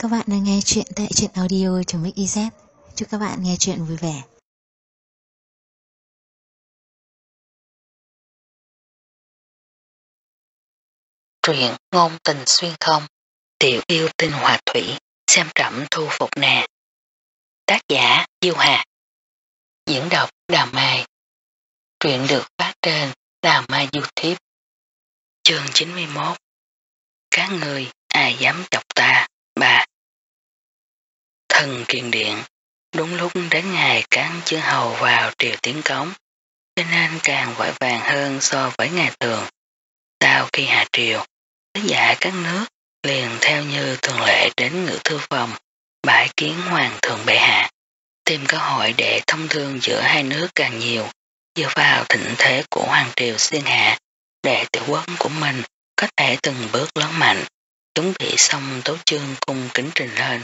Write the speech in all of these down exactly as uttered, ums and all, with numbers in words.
các bạn đang nghe chuyện tại truyện audio.mixyz. Chúc các bạn nghe chuyện vui vẻ. Truyện ngôn tình xuyên không, tiểu yêu tinh hòa thủy, xem trẫm thu phục nè. Tác giả Diêu Hà. Diễn đọc Đào Mai. Truyện được phát trên Đào Mai YouTube. Chương chín mươi mốt. Các người ai dám chọc ta? Bà. Thần kiền điện. Đúng lúc đến ngày cán chư hầu vào triều tiến cống, cho nên càng vội vàng hơn so với ngày thường. Sau khi hạ triều, sứ giả các nước liền theo như thường lệ đến ngự thư phòng bái kiến hoàng thượng bệ hạ, tìm cơ hội để thông thương giữa hai nước càng nhiều, dựa vào thịnh thế của hoàng triều xuyên hạ để tiểu quốc của mình có thể từng bước lớn mạnh, chuẩn bị xong tấu chương cung kính trình lên.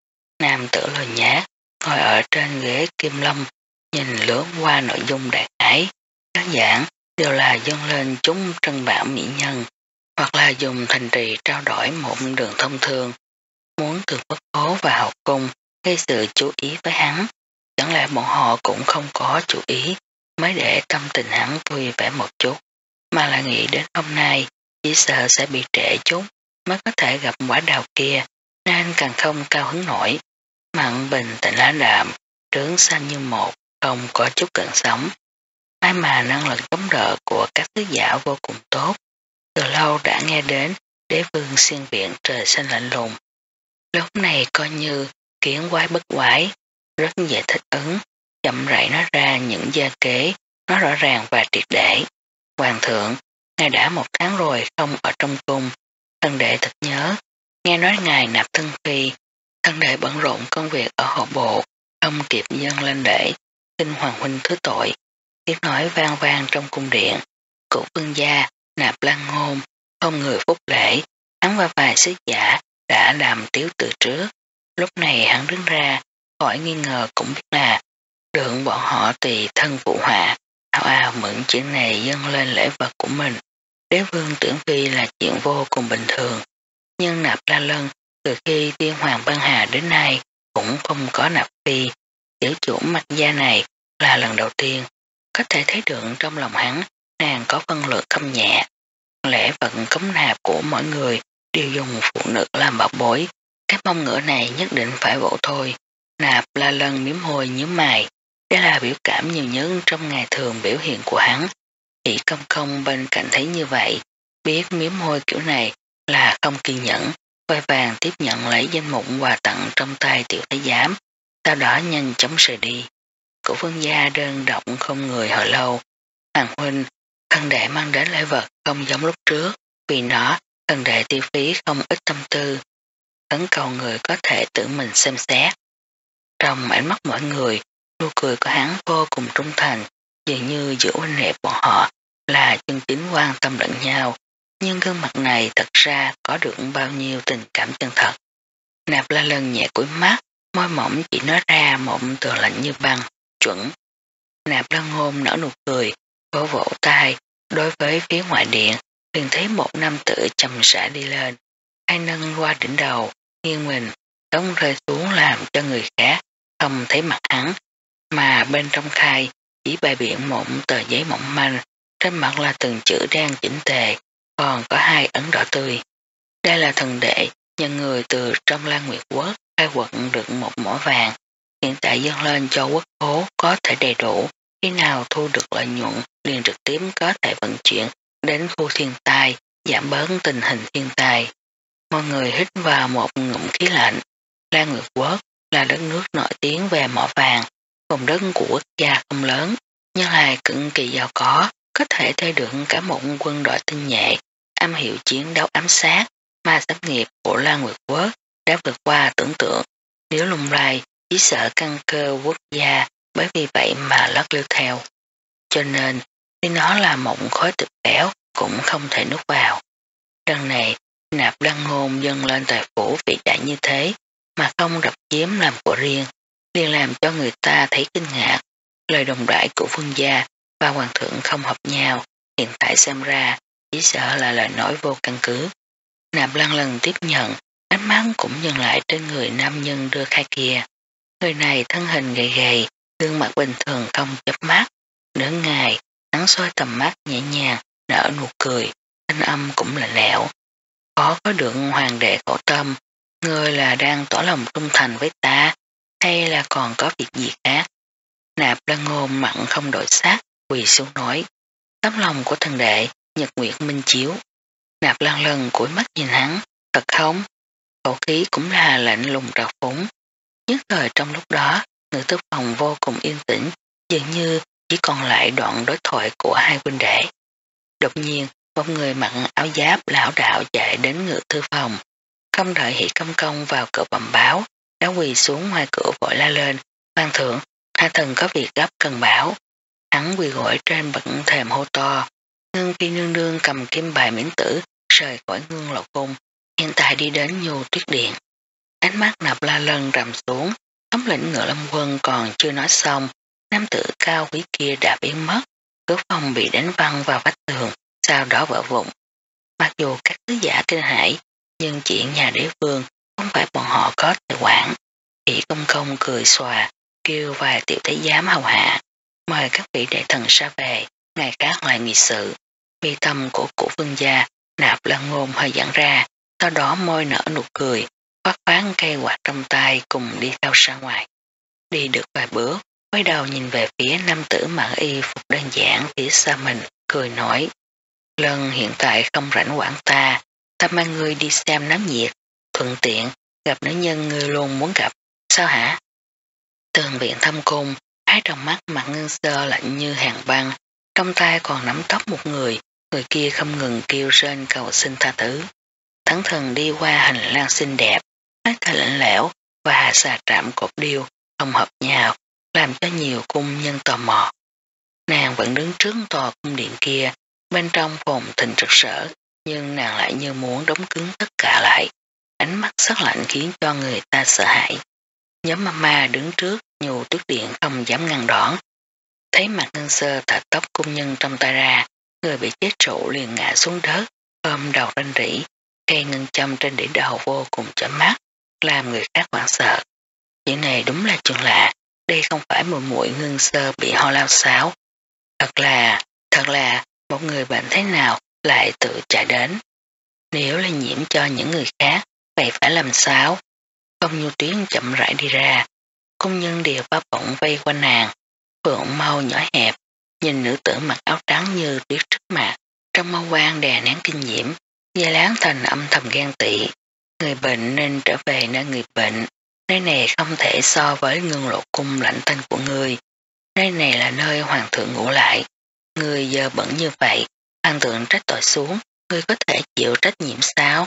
Nam tử lồi nhát ngồi ở trên ghế kim long, nhìn lướt qua nội dung đại khái, các giảng đều là dâng lên chúng trân bảo mỹ nhân, hoặc là dùng thành trì trao đổi một đường thông thương, muốn từ quốc phố và học cung gây sự chú ý với hắn. Chẳng lẽ bọn họ cũng không có chú ý mới để tâm tình hắn vui vẻ một chút, mà là nghĩ đến hôm nay chỉ sợ sẽ bị trễ chút mới có thể gặp quả đào kia, nên càng không cao hứng nổi. Mặn bình tĩnh lá đạm, trướng xanh như một, không có chút cận sống. Ai mà năng lực chống đỡ của các sứ giả vô cùng tốt. Từ lâu đã nghe đến đế vương xuyên viện trời xanh lạnh lùng. Lúc này coi như kiến quái bất quái, rất dễ thích ứng, chậm rãi nói ra những gia kế, nó rõ ràng và triệt để. Hoàng thượng, ngài đã một tháng rồi không ở trong cung, thần đệ thật nhớ, nghe nói ngài nạp thân phi, thần đệ bận rộn công việc ở hộ bộ, không kịp dâng lên lễ, xin hoàng huynh thứ tội. Tiếng nói vang vang trong cung điện, cụ vương gia, Nạp Lan Ngôn, không người phúc lễ, hắn và vài sứ giả đã làm tiếu từ trước. Lúc này hắn đứng ra, khỏi nghi ngờ cũng biết là đường bọn họ tùy thân phụ họa, ào ào mượn chuyện này dâng lên lễ vật của mình. Đế vương tưởng phi là chuyện vô cùng bình thường, nhưng Nạp La Lân từ khi tiên hoàng Băng Hà đến nay cũng không có nạp phi. Tiểu chủ mặt da này là lần đầu tiên, có thể thấy được trong lòng hắn nàng có phân lượng không nhẹ. Lễ vận cống nạp của mọi người đều dùng phụ nữ làm bảo bối, cái mong ngựa này nhất định phải vỗ thôi. Nạp La Lân miếm môi nhíu mày, đây là biểu cảm nhiều nhất trong ngày thường biểu hiện của hắn. Chỉ công công bên cạnh thấy như vậy, biết miếm môi kiểu này là không kiên nhẫn, vội vàng tiếp nhận lấy danh mục quà tặng trong tay tiểu thái giám, sau đó nhanh chóng rời đi. Cổ vương gia đơn độc không người hồi lâu. Hoàng huynh, thần đệ mang đến lễ vật không giống lúc trước, vì nó thần đệ tiêu phí không ít tâm tư. Khẩn cầu người có thể tự mình xem xét. Trong ánh mắt mọi người, nụ cười của hắn vô cùng trung thành, dường như giữa huynh đệ bọn họ là chân chính quan tâm lẫn nhau, nhưng gương mặt này thật ra có được bao nhiêu tình cảm chân thật. Nạp La Lân nhẹ cúi mắt, môi mỏng chỉ nói ra một từ lạnh như băng, chuẩn. Nạp Lan Ngôn nở nụ cười, vỗ vỗ tay, đối với phía ngoại điện, liền thấy một nam tử chậm rãi đi lên, hai nâng qua đỉnh đầu, nghiêng mình, đống rơi xuống làm cho người khác không thấy mặt hắn, mà bên trong khai chỉ bày biện một tờ giấy mỏng manh, trên mặt là từng chữ đen chỉnh tề, còn có hai ấn đỏ tươi. Đây là thần đệ nhân người từ trong Lan Nguyệt Quốc khai quật được một mỏ vàng, hiện tại dâng lên cho quốc phố có thể đầy đủ, khi nào thu được lợi nhuận liền trực tiếp có thể vận chuyển đến khu thiên tai, giảm bớt tình hình thiên tai. Mọi người hít vào một ngụm khí lạnh. Lan Nguyệt Quốc là đất nước nổi tiếng về mỏ vàng, vùng đất của quốc gia không lớn, nhưng là cực kỳ giàu có, có thể thuê được cả một quân đội tinh nhuệ, am hiểu chiến đấu ám sát, mà sản nghiệp của Lan Nguyệt Quốc đã vượt qua tưởng tượng. Nếu lung lai, chỉ sợ căn cơ quốc gia, bởi vì vậy mà lất lưu theo. Cho nên, khi nó là một khối thịt béo cũng không thể nuốt vào. Lần này, Nạp Lan Ngôn dâng lên tài phủ vĩ đại như thế, mà không đập chiếm làm của riêng, liền làm cho người ta thấy kinh ngạc. Lời đồng đãi của vương gia và hoàng thượng không hợp nhau, hiện tại xem ra chỉ sợ là lời nói vô căn cứ. Nạp Lan lần tiếp nhận, ánh mắt cũng dừng lại trên người nam nhân đưa khai kia. Người này thân hình gầy gầy, gương mặt bình thường không chớp mắt. Nửa ngày, hắn xoay tầm mắt nhẹ nhàng, nở nụ cười, thanh âm cũng lạnh lẽo. Có có được hoàng đệ khổ tâm, ngươi là đang tỏ lòng trung thành với ta, hay là còn có việc gì khác? Nạp Lan Ngôn mặn không đổi sắc, quỳ xuống nói. Tấm lòng của thần đệ, nhật nguyệt minh chiếu. Nạp Lan Lân cúi mắt nhìn hắn, thật không? Khẩu khí cũng là lạnh lùng trào phúng. Nhất thời trong lúc đó, ngự tư phòng vô cùng yên tĩnh, dường như chỉ còn lại đoạn đối thoại của hai huynh đệ. Đột nhiên, một người mặc áo giáp lão đạo chạy đến ngự thư phòng. Không đợi Hỷ Công Công vào cửa bẩm báo, đã quỳ xuống ngoài cửa vội la lên. Hoàng thượng, hạ thần có việc gấp cần báo. Hắn quỳ gối trên bậc thềm hô to. Ngưng Phi nương nương cầm kim bài miễn tử, rời khỏi Ngưng Lộ Cung, hiện tại đi đến Nhu Tuyết Điện. Ánh mắt Nạp La Lân rầm xuống, thống lĩnh Ngựa Lâm Quân còn chưa nói xong, nam tử cao quý kia đã biến mất, cửa phòng bị đánh văng vào vách tường, sau đó vỡ vụn. Mặc dù các sứ giả kinh hãi, nhưng chuyện nhà đế vương không phải bọn họ có thể quản. Hỷ Công Công cười xòa, kêu vài tiểu thái giám hầu hạ, mời các vị đại thần ra về, ngày khác lại nghị sự. Mi tâm của cụ vương gia, Nạp Lan Ngôn hơi giãn ra, sau đó môi nở nụ cười, phát phán cây quạt trong tay cùng đi theo ra ngoài. Đi được vài bước, quay đầu nhìn về phía nam tử mặc y phục đơn giản phía xa mình, cười nói. Lân hiện tại không rảnh quản ta, ta mang ngươi đi xem náo nhiệt, thuận tiện gặp nữ nhân ngươi luôn muốn gặp, sao hả? Tường viện thâm cung, hai trong mắt mặt Ngân Sơ lạnh như hàng băng, trong tay còn nắm tóc một người, người kia không ngừng kêu rên cầu xin tha thứ. Thắng thần đi qua hành lang xinh đẹp, hơi thở lạnh lẽo và xà trạm cột điêu không hợp nhau, làm cho nhiều cung nhân tò mò. Nàng vẫn đứng trước tòa cung điện kia, bên trong phồn thịnh rực rỡ, nhưng nàng lại như muốn đóng cứng tất cả lại. Ánh mắt sắc lạnh khiến cho người ta sợ hãi. Nhóm mama đứng trước Nhu Tuyết Điện không dám ngăn đón. Thấy mặt Ngân Sơ thả tóc cung nhân trong tay ra, người bị chết trụ liền ngã xuống đất, ôm đầu rên rỉ, cây ngân châm trên đỉnh đầu vô cùng chói mắt, làm người khác hoảng sợ. Chuyện này đúng là chuyện lạ, đây không phải muội muội Ngân Sơ bị ho lao sáo. Thật là, thật là, một người bệnh thế nào lại tự chạy đến. Nếu lây nhiễm cho những người khác, vậy phải làm sao? Công Nhu Tuyến chậm rãi đi ra, công nhân đều bao bỗng vây quanh nàng, phượng mau nhỏ hẹp, nhìn nữ tử mặc áo trắng như tuyết trước mặt, trong mau quan đè nén kinh diễm, Gia Láng Thành âm thầm ghen tị. Người bệnh nên trở về nơi người bệnh, nơi này không thể so với Ngưng Lộ Cung lãnh tanh của người. Nơi này là nơi hoàng thượng ngủ lại. Người giờ bẩn như vậy, hoàng thượng trách tội xuống, người có thể chịu trách nhiệm sao?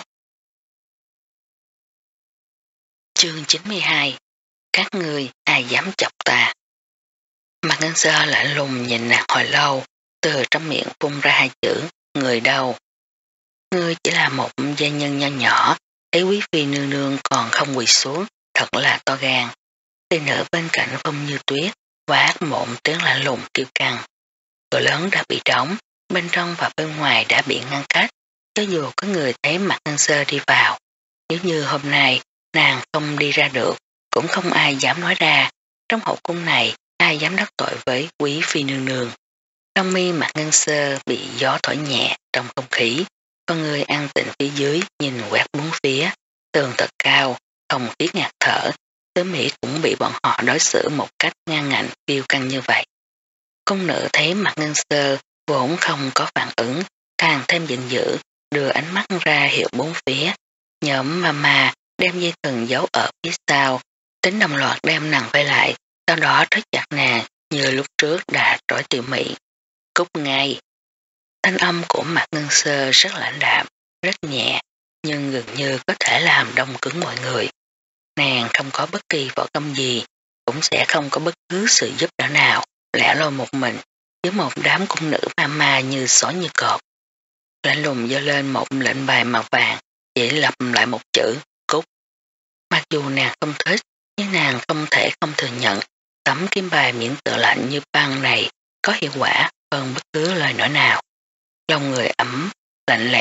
Chương chín mươi hai. Các người ai dám chọc ta? Mặt Ngân Sơ lạnh lùng nhìn nàng hồi lâu, từ trong miệng phun ra hai chữ, người đâu? Ngươi chỉ là một gia nhân nho nhỏ, thấy quý phi nương nương còn không quỳ xuống, thật là to gan. Tỷ nữ bên cạnh Phong Như Tuyết, quát một tiếng lạnh lùng kêu căng. Cửa lớn đã bị đóng, bên trong và bên ngoài đã bị ngăn cách, cho dù có người thấy mặt Ngân Sơ đi vào. Nếu như hôm nay nàng không đi ra được, cũng không ai dám nói ra, trong hậu cung này ai dám đắc tội với quý phi nương nương. Trong mi mặt Ngân Sơ bị gió thổi nhẹ trong không khí, con người an tịnh phía dưới nhìn quét bốn phía, tường thật cao, không khí ngạt thở, tới Mỹ cũng bị bọn họ đối xử một cách ngang ngạnh kiêu căng như vậy. Công nữ thấy mặt Ngân Sơ vốn không có phản ứng, càng thêm giận dữ, đưa ánh mắt ra hiệu bốn phía. Nhóm mama đem dây thừng giấu ở phía sau, tính đồng loạt đem nàng vây lại, sau đó trói chặt nàng như lúc trước đã trói Tiểu Mỹ. Cút ngay. Thanh âm của mặt Ngân Sơ rất lãnh đạm, rất nhẹ, nhưng gần như có thể làm đông cứng mọi người. Nàng không có bất kỳ võ công gì, cũng sẽ không có bất cứ sự giúp đỡ nào, lẻ loi một mình, với một đám cung nữ mama như sói như cọp. Lạnh lùng giơ lên một lệnh bài màu vàng, chỉ lặp lại một chữ, cút. Mặc dù nàng không thích, nhưng nàng không thể không thừa nhận tấm kim bài miễn tự lạnh như băng này có hiệu quả hơn bất cứ lời nói nào. Lòng người ấm, lạnh lẽo,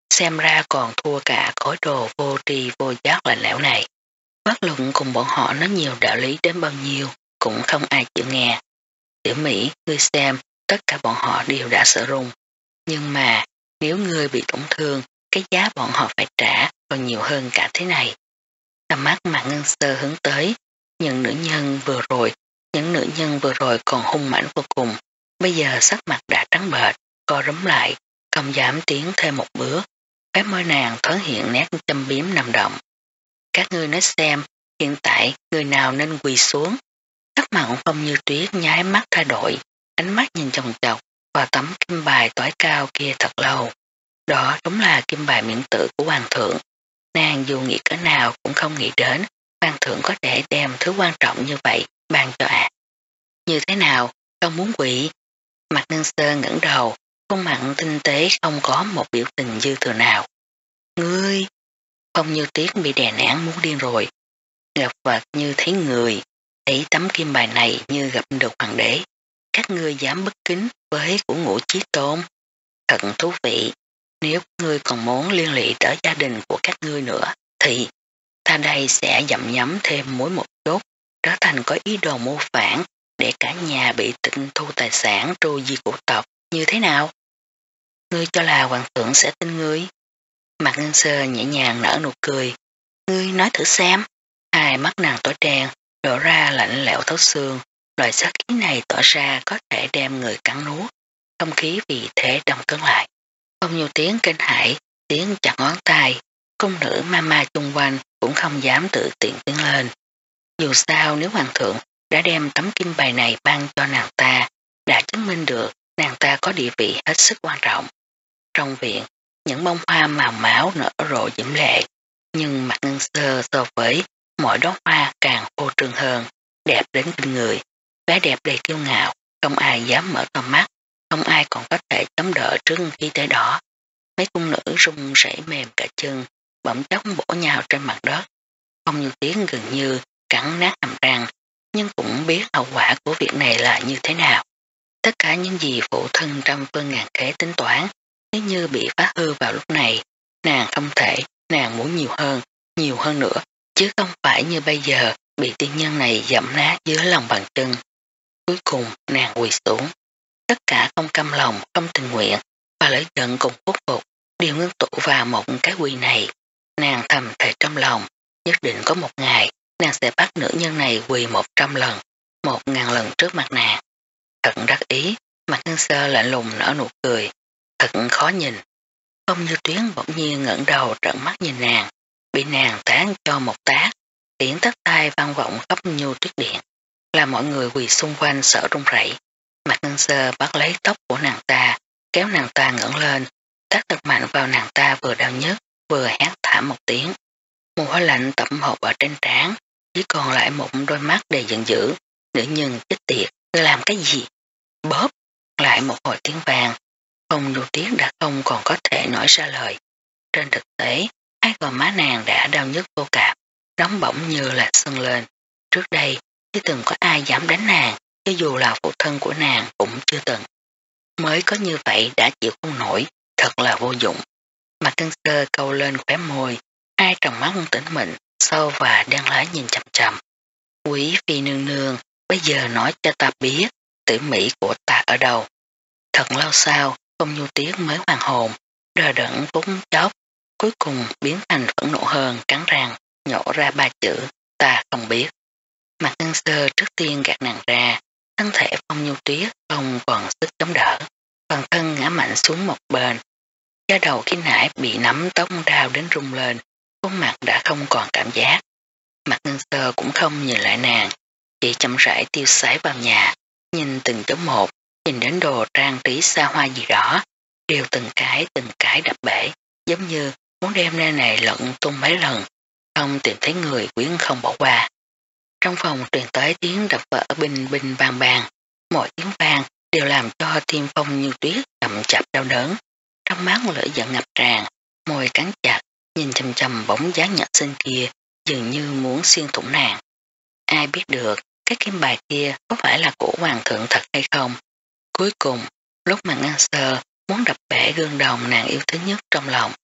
xem ra còn thua cả khối đồ vô tri vô giác lạnh lẽo này. Bất luận cùng bọn họ nói nhiều đạo lý đến bao nhiêu, cũng không ai chịu nghe. Tiểu Mỹ, ngươi xem, tất cả bọn họ đều đã sợ run. Nhưng mà, nếu ngươi bị tổn thương, cái giá bọn họ phải trả còn nhiều hơn cả thế này. Tầm mắt Mạc Ngân Sơ hướng tới, những nữ nhân vừa rồi, những nữ nhân vừa rồi còn hung mãnh vô cùng, bây giờ sắc mặt đã trắng bệch, co rúm lại, không dám tiến thêm một bước. Cái môi nàng thoáng hiện nét châm biếm nằm động. Các ngươi nói xem, hiện tại người nào nên quỳ xuống? Sắc mặt Phong Như Tuyết nháy mắt thay đổi, ánh mắt nhìn chồng chọc vào tấm kim bài toái cao kia thật lâu. Đó đúng là kim bài miễn tử của hoàng thượng. Nàng dù nghĩ cỡ nào cũng không nghĩ đến hoàng thượng có thể đem thứ quan trọng như vậy ban cho ạ. À. Như thế nào, không muốn quỵ? Mạc Ngân Sơ ngẩng đầu, khuôn mặt tinh tế không có một biểu tình dư thừa nào. Ngươi! Phong Như Tuyết bị đè nén muốn điên rồi. Gặp vật như thấy người, thấy tấm kim bài này như gặp được hoàng đế. Các ngươi dám bất kính với của Ngũ Chí Tôn. Thật thú vị. Nếu ngươi còn muốn liên lụy tới gia đình của các ngươi nữa, thì ta đây sẽ dặm nhắm thêm muối một chút, trở thành có ý đồ mưu phản để cả nhà bị tịch thu tài sản tru di của tộc. Như thế nào? Ngươi cho là hoàng thượng sẽ tin ngươi? Mạc Ngân Sơ nhẹ nhàng nở nụ cười. Ngươi nói thử xem. Hai mắt nàng tối đen, đổ ra lạnh lẽo thấu xương. Loại sát khí này tỏ ra có thể đem người cắn nuốt. Không khí vì thế đông cứng lại. Không nhiều tiếng kinh hãi, tiếng chặt ngón tay. Cung nữ mama chung quanh cũng không dám tự tiện tiến lên. Dù sao nếu hoàng thượng đã đem tấm kim bài này ban cho nàng ta, đã chứng minh được nàng ta có địa vị hết sức quan trọng. Trong viện, những bông hoa màu máu nở rộ diễm lệ, nhưng Mạc Ngân Sơ so với mỗi đóa hoa càng phô trương hơn, đẹp đến kinh người, vẻ đẹp đầy kiêu ngạo, không ai dám mở to mắt, không ai còn có thể chống đỡ trước khí thế đó. Mấy cung nữ run rẩy mềm cả chân, bỗng chốc bổ nhào trên mặt đất. Không nhiều tiếng gần như cắn nát hàm răng, nhưng cũng biết hậu quả của việc này là như thế nào. Tất cả những gì phụ thân trăm phương ngàn kế tính toán, nếu như bị phá hư vào lúc này, nàng không thể, nàng muốn nhiều hơn, nhiều hơn nữa, chứ không phải như bây giờ bị tiên nhân này dẫm nát dưới lòng bàn chân. Cuối cùng nàng quỳ xuống, tất cả không căm lòng, không tình nguyện và lưỡi giận cùng khuất phục đều ngưng tụ vào một cái quỳ này. Nàng thầm thề trong lòng, nhất định có một ngày nàng sẽ bắt nữ nhân này quỳ một trăm lần, một ngàn lần trước mặt nàng. Thật đắc ý, Mạc Ngân Sơ lạnh lùng nở nụ cười, thật khó nhìn. Phong Như Tuyến bỗng nhiên ngẩng đầu trợn mắt nhìn nàng, bị nàng tán cho một tác, tiếng tắt tai vang vọng khắp Nhu Tuyết Điện, là mọi người quỳ xung quanh sợ run rẩy. Mạc Ngân Sơ bắt lấy tóc của nàng ta, kéo nàng ta ngẩng lên, tác thật mạnh vào nàng ta vừa đau nhức, vừa hét thảm một tiếng. Mồ hôi lạnh tẩm hộp ở trên trán, chỉ còn lại một đôi mắt đầy giận dữ. Nữ nhân chết tiệt, làm cái gì? Bóp, lại một hồi tiếng vàng. Phong Nhu Tuyết đã không còn có thể nói ra lời. Trên thực tế, hai gò má nàng đã đau nhức vô cảm, nóng bỏng như là sưng lên. Trước đây, chưa từng có ai dám đánh nàng, cho dù là phụ thân của nàng cũng chưa từng. Mới có như vậy đã chịu không nổi, thật là vô dụng. Mạc Ngân Sơ câu lên khóe môi, hai tròng mắt tỉnh mịn, sâu và đen lái nhìn chằm chằm. Quý phi nương nương, bây giờ nói cho ta biết, tử mỹ của ta ở đâu. Thật lâu sau, Phong Nhu Tuyết mới hoàn hồn, đờ đẫn phút chốc, cuối cùng biến thành phẫn nộ hơn, cắn răng, nhổ ra ba chữ, ta không biết. Mạc Ngân Sơ trước tiên gạt nàng ra, thân thể Phong Nhu Tuyết không còn sức chống đỡ, toàn thân ngã mạnh xuống một bên. Da đầu khi nãy bị nắm tóc đau đến rung lên, khuôn mặt đã không còn cảm giác. Mạc Ngân Sơ cũng không nhìn lại nàng, chỉ chậm rãi tiêu sái vào nhà, nhìn từng chỗ một, nhìn đến đồ trang trí xa hoa gì đó, đều từng cái từng cái đập bể, giống như muốn đem nơi này lận tung mấy lần, không tìm thấy người quyến không bỏ qua. Trong phòng truyền tới tiếng đập vỡ bình bình vang vang, mỗi tiếng vang đều làm cho tim Phong Như Tuyết chậm chạp đau đớn, trong mắt lửa giận ngập tràn, môi cắn chặt, nhìn chầm chầm bóng dáng nhỏ xinh kia, dường như muốn xuyên thủng nàng. Ai biết được cái kim bài kia có phải là của hoàng thượng thật hay không? Cuối cùng, lúc mà Ngân Sơ muốn đập bể gương đồng nàng yêu thích nhất trong lòng,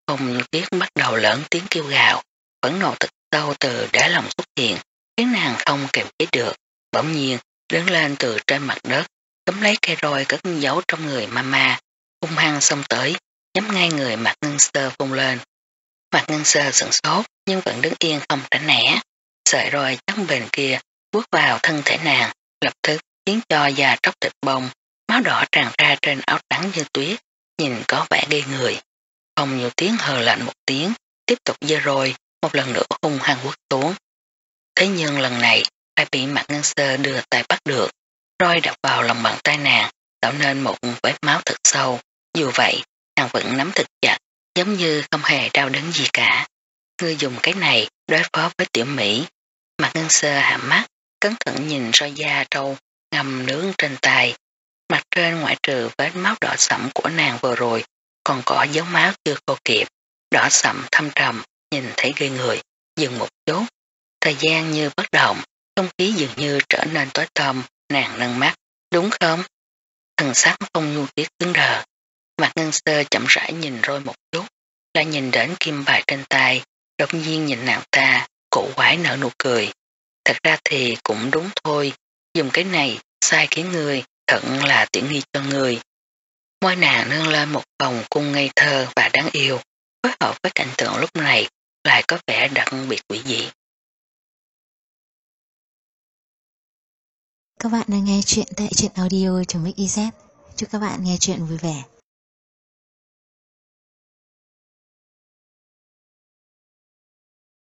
Phong Như Tuyết bắt đầu lớn tiếng kêu gào, phẫn nộ thật sâu từ đáy lòng xuất hiện, khiến nàng không kềm chế được, bỗng nhiên đứng lên từ trên mặt đất, túm lấy cây roi cất giấu trong người Mama, hung hăng xông tới, nhắm ngay người Mạc Ngân Sơ vung lên. Mạc Ngân Sơ sửng sốt nhưng vẫn đứng yên không tránh né, sợi roi trắng bền kia bước vào thân thể nàng, lập tức khiến cho da tróc thịt bông, máu đỏ tràn ra trên áo trắng như tuyết, nhìn có vẻ ghê người. Phong Như Tuyết hờ lạnh một tiếng, tiếp tục giơ roi, một lần nữa hung hăng quất xuống. Thế nhưng lần này lại bị Mạc Ngân Sơ đưa tay bắt được, roi đập vào lòng bàn tay nàng, tạo nên một vết máu thật sâu. Dù vậy, nàng vẫn nắm thật chặt, giống như không hề đau đớn gì cả. Ngươi dùng cái này đối phó với tiểu Mỹ. Mạc Ngân Sơ hạ mắt, cẩn thận nhìn roi da trâu ngầm nướng trên tay. Mặt trên ngoại trừ vết máu đỏ sẫm của nàng vừa rồi, còn có dấu máu chưa khô kịp, đỏ sẫm thâm trầm, nhìn thấy ghê người. Dừng một chút, thời gian như bất động, không khí dường như trở nên tối tăm, nàng nâng mắt. Đúng không? Thần sắc Phong Như Tuyết cứng đờ. Mạc Ngân Sơ chậm rãi nhìn rồi một chút, lại nhìn đến kim bài trên tay, đột nhiên nhìn nàng ta, cổ quái nở nụ cười. Thật ra thì cũng đúng thôi, dùng cái này sai khiến người, thận là tiện nghi cho người. Môi nàng nâng lên một vòng cung ngây thơ và đáng yêu, phối hợp với cảnh tượng lúc này lại có vẻ đặc biệt quỷ dị. Các bạn đang nghe chuyện tại truyện audio.mixyz. Chúc các bạn nghe chuyện vui vẻ.